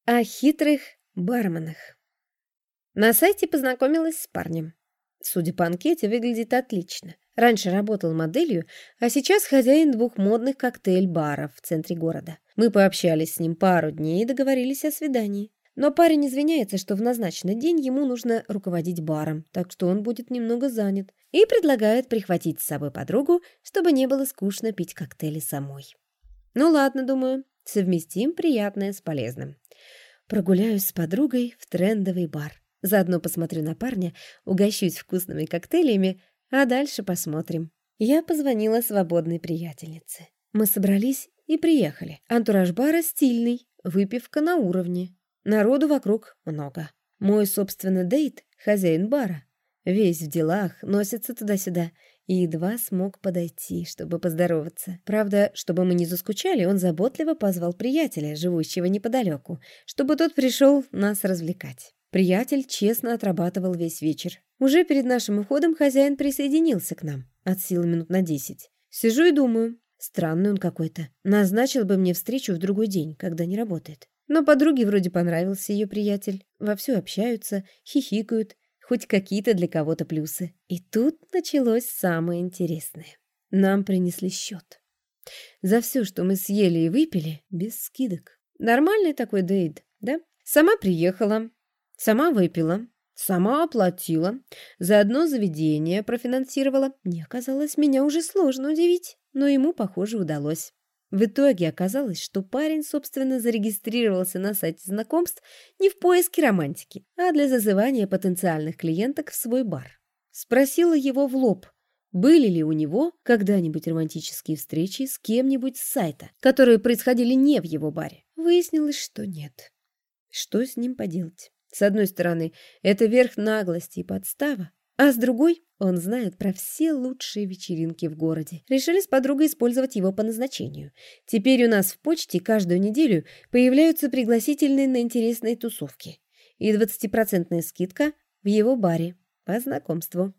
О хитрых барменах. На сайте познакомилась с парнем. Судя по анкете, выглядит отлично. Раньше работал моделью, а сейчас хозяин 2 модных коктейль-баров в центре города. Мы пообщались с ним пару дней и договорились о свидании. Но парень извиняется, что в назначенный день ему нужно руководить баром, так что он будет немного занят, и предлагает прихватить с собой подругу, чтобы не было скучно пить коктейли самой. Ну ладно, думаю, совместим приятное с полезным. Прогуляюсь с подругой в трендовый бар. Заодно посмотрю на парня, угощусь вкусными коктейлями, а дальше посмотрим. Я позвонила свободной приятельнице. Мы собрались и приехали. Антураж бара стильный, выпивка на уровне. Народу вокруг много. Мой собственный дейт, хозяин бара, весь в делах, носится туда-сюда и едва смог подойти, чтобы поздороваться. Правда, чтобы мы не заскучали, он заботливо позвал приятеля, живущего неподалеку, чтобы тот пришел нас развлекать. Приятель честно отрабатывал весь вечер. Уже перед нашим уходом хозяин присоединился к нам, от силы минут на 10. Сижу и думаю, странный он какой-то. Назначил бы мне встречу в другой день, когда не работает. Но подруге вроде понравился ее приятель. Вовсю общаются, хихикают. Хоть какие-то для кого-то плюсы. И тут началось самое интересное. Нам принесли счет. За все, что мы съели и выпили, без скидок. Нормальный такой дейт, да? Сама приехала, сама выпила, сама оплатила, заодно заведение профинансировала. Мне казалось, меня уже сложно удивить, но ему, похоже, удалось. В итоге оказалось, что парень, собственно, зарегистрировался на сайте знакомств не в поиске романтики, а для зазывания потенциальных клиенток в свой бар. Спросила его в лоб, были ли у него когда-нибудь романтические встречи с кем-нибудь с сайта, которые происходили не в его баре. Выяснилось, что нет. Что с ним поделать? С одной стороны, это верх наглости и подстава, а с другой, он знает про все лучшие вечеринки в городе. Решили с подругой использовать его по назначению. Теперь у нас в почте каждую неделю появляются пригласительные на интересные тусовки. И 20% скидка в его баре по знакомству.